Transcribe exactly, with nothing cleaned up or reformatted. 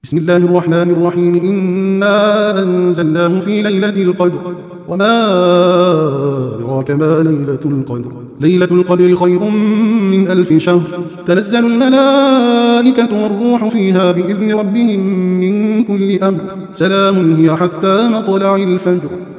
بسم الله الرحمن الرحيم. إنا أنزلناه في ليلة القدر وما أدراك ما ليلة القدر ليلة القدر خير من ألف شهر. تنزل الملائكة والروح فيها بإذن ربهم من كل أمر. سلام هي حتى مطلع الفجر.